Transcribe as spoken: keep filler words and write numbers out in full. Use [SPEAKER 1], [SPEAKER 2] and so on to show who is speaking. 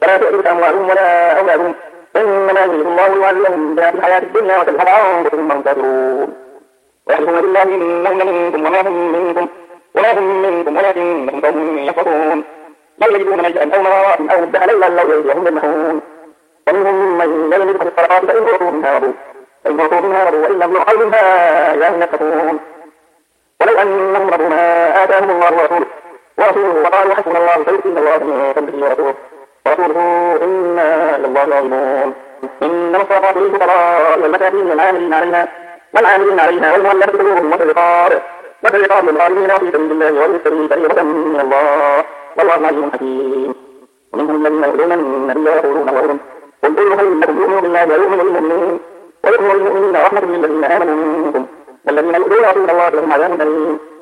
[SPEAKER 1] فلا تعجبك أموالهم ولا أولادهم إنما يريد الله ليعذبهم بها في الحياة الدنيا وتذهب أنفسهم وهم كافرون ويحلفون بالله إنهم لمنكم وما هم منكم وما هم منكم ولكنهم قوم يفرحون لا يجدون ملجأ أو مغارات أو مدخلا إلا لو يجدهم يمنحون ومنهم من يلمز في الصدقات فإن أعطوا منها رضوا فإن أعطوا منها رضوا وإن لم يعطوا منها إذا هم يسخطون ولو أنهم رضوا ما آتاهم الله ورسوله ورسوله وقالوا حسبنا الله فيؤتينا الله من فضله ورسوله ورسوله إنا إلى الله راغبون إنما الصدقات للفقراء والمساكين والعاملين عليها والعاملين عليها والمؤلفة قلوبهم وفي الرقاب وفي الرقاب للغارمين وفي سبيل الله وابن السبيل فريضة من الله والله عليم حكيم ومنهم الذين يؤذون النبي ويقولون هو أذن قل كل خير لكم يؤمن بالله ويؤمن بالمؤمنين ويؤمن بالمؤمنين ورحمة للذين آمنوا منكم والذين يؤذون رسول الله لهم عذاب أليم